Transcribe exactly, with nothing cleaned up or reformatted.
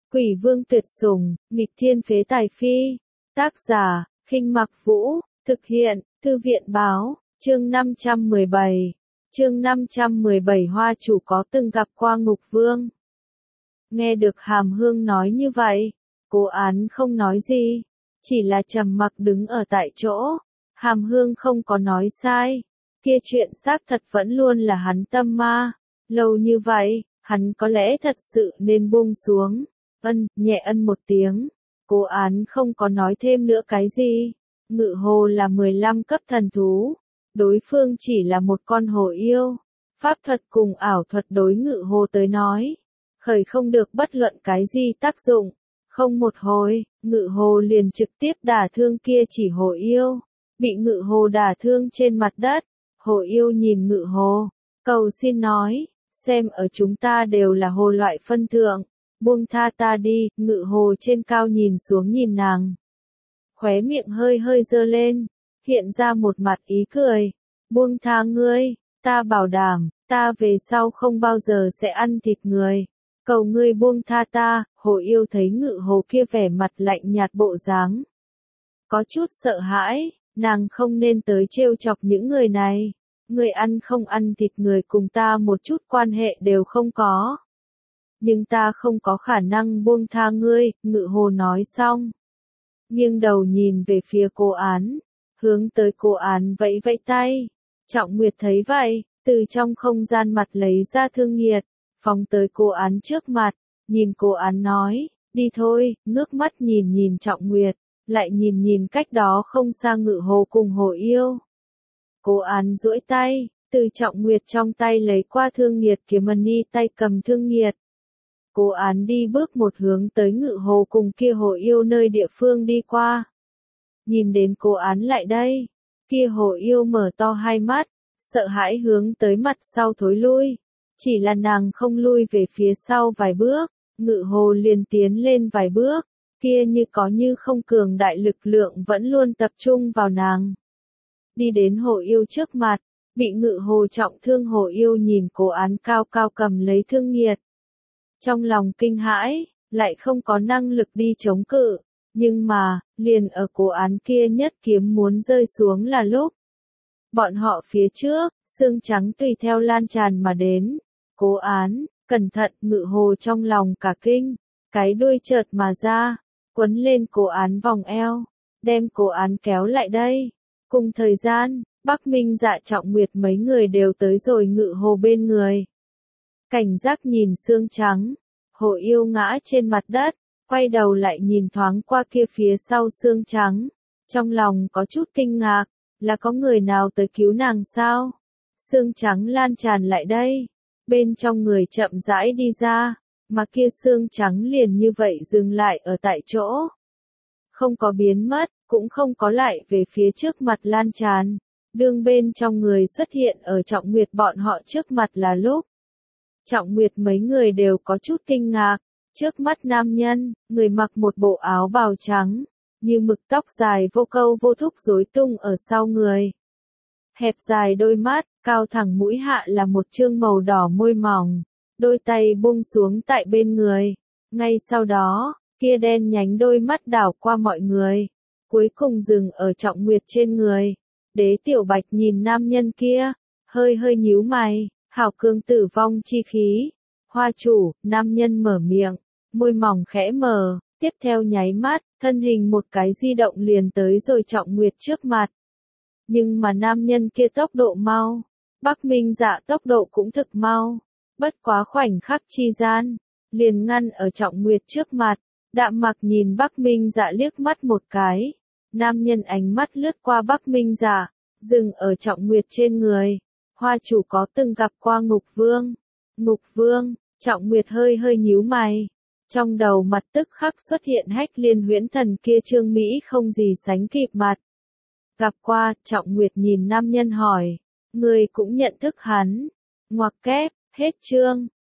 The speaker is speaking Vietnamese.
Quỷ vương tuyệt sủng, nghịch thiên phế tài phi. Tác giả, Khinh Mặc Vũ, thực hiện, Thư viện báo, chương năm trăm mười bảy. Chương năm trăm mười bảy Hoa chủ có từng gặp qua ngục vương. Nghe được Hàm Hương nói như vậy, Cố Án không nói gì, chỉ là trầm mặc đứng ở tại chỗ. Hàm Hương không có nói sai, kia chuyện xác thật vẫn luôn là hắn tâm ma. Lâu như vậy, hắn có lẽ thật sự nên buông xuống. Ân, nhẹ ân một tiếng. Cố Án không có nói thêm nữa cái gì. Ngự hồ là mười lăm cấp thần thú. Đối phương chỉ là một con hồ yêu. Pháp thuật cùng ảo thuật đối ngự hồ tới nói. Khởi không được bất luận cái gì tác dụng. Không một hồi, ngự hồ liền trực tiếp đả thương kia chỉ hồ yêu. Bị ngự hồ đả thương trên mặt đất. Hồ yêu nhìn ngự hồ. Cầu xin nói, xem ở chúng ta đều là hồ loại phân thượng. Buông tha ta đi, ngự hồ trên cao nhìn xuống nhìn nàng. Khóe miệng hơi hơi dơ lên, hiện ra một mặt ý cười. Buông tha ngươi, ta bảo đảm, ta về sau không bao giờ sẽ ăn thịt người. Cầu ngươi buông tha ta, hồ yêu thấy ngự hồ kia vẻ mặt lạnh nhạt bộ dáng. Có chút sợ hãi, nàng không nên tới trêu chọc những người này. Người ăn không ăn thịt người cùng ta một chút quan hệ đều không có. Nhưng ta không có khả năng buông tha ngươi, ngự hồ nói xong. Nghiêng đầu nhìn về phía Cố Án, hướng tới Cố Án vẫy vẫy tay. Trọng Nguyệt thấy vậy, từ trong không gian mặt lấy ra thương nghiệt, phóng tới Cố Án trước mặt, nhìn Cố Án nói, đi thôi, ngước mắt nhìn nhìn Trọng Nguyệt, lại nhìn nhìn cách đó không xa ngự hồ cùng hồ yêu. Cố Án duỗi tay, từ Trọng Nguyệt trong tay lấy qua thương nghiệt kiếm mani tay cầm thương nghiệt. Cố Án đi bước một hướng tới ngự hồ cùng kia hồ yêu nơi địa phương đi qua. Nhìn đến Cố Án lại đây, kia hồ yêu mở to hai mắt, sợ hãi hướng tới mặt sau thối lui. Chỉ là nàng không lui về phía sau vài bước, ngự hồ liền tiến lên vài bước, kia như có như không cường đại lực lượng vẫn luôn tập trung vào nàng. Đi đến hồ yêu trước mặt, bị ngự hồ trọng thương hồ yêu nhìn Cố Án cao cao cầm lấy thương nghiệt. Trong lòng kinh hãi, lại không có năng lực đi chống cự, nhưng mà, liền ở Cố Án kia nhất kiếm muốn rơi xuống là lúc. Bọn họ phía trước, xương trắng tùy theo lan tràn mà đến. Cố Án, cẩn thận, ngự hồ trong lòng cả kinh, cái đuôi chợt mà ra, quấn lên Cố Án vòng eo, đem Cố Án kéo lại đây. Cùng thời gian, Bắc Minh Dạ Trọng Nguyệt mấy người đều tới rồi ngự hồ bên người. Cảnh giác nhìn xương trắng, hồ yêu ngã trên mặt đất, quay đầu lại nhìn thoáng qua kia phía sau xương trắng. Trong lòng có chút kinh ngạc, là có người nào tới cứu nàng sao? Xương trắng lan tràn lại đây, bên trong người chậm rãi đi ra, mà kia xương trắng liền như vậy dừng lại ở tại chỗ. Không có biến mất, cũng không có lại về phía trước mặt lan tràn. Đương bên trong người xuất hiện ở Trọng Nguyệt bọn họ trước mặt là lúc. Trọng Nguyệt mấy người đều có chút kinh ngạc, trước mắt nam nhân, người mặc một bộ áo bào trắng, như mực tóc dài vô câu vô thúc rối tung ở sau người. Hẹp dài đôi mắt, cao thẳng mũi hạ là một trương màu đỏ môi mỏng, đôi tay buông xuống tại bên người. Ngay sau đó, kia đen nhánh đôi mắt đảo qua mọi người, cuối cùng dừng ở Trọng Nguyệt trên người. Đế Tiểu Bạch nhìn nam nhân kia, hơi hơi nhíu mày. Hảo cương tử vong chi khí. Hoa chủ, nam nhân mở miệng, môi mỏng khẽ mở, tiếp theo nháy mắt, thân hình một cái di động liền tới rồi Trọng Nguyệt trước mặt. Nhưng mà nam nhân kia tốc độ mau, Bắc Minh Dạ tốc độ cũng thực mau, bất quá khoảnh khắc chi gian, liền ngăn ở Trọng Nguyệt trước mặt. Đạm Mặc nhìn Bắc Minh Dạ liếc mắt một cái, nam nhân ánh mắt lướt qua Bắc Minh Dạ, dừng ở Trọng Nguyệt trên người. Hoa chủ có từng gặp qua ngục vương. Ngục vương, Trọng Nguyệt hơi hơi nhíu mày. Trong đầu mặt tức khắc xuất hiện Hách Liên huyễn thần kia trương Mỹ không gì sánh kịp mặt. Gặp qua, Trọng Nguyệt nhìn nam nhân hỏi. Người cũng nhận thức hắn. Ngoặc kép, hết chương.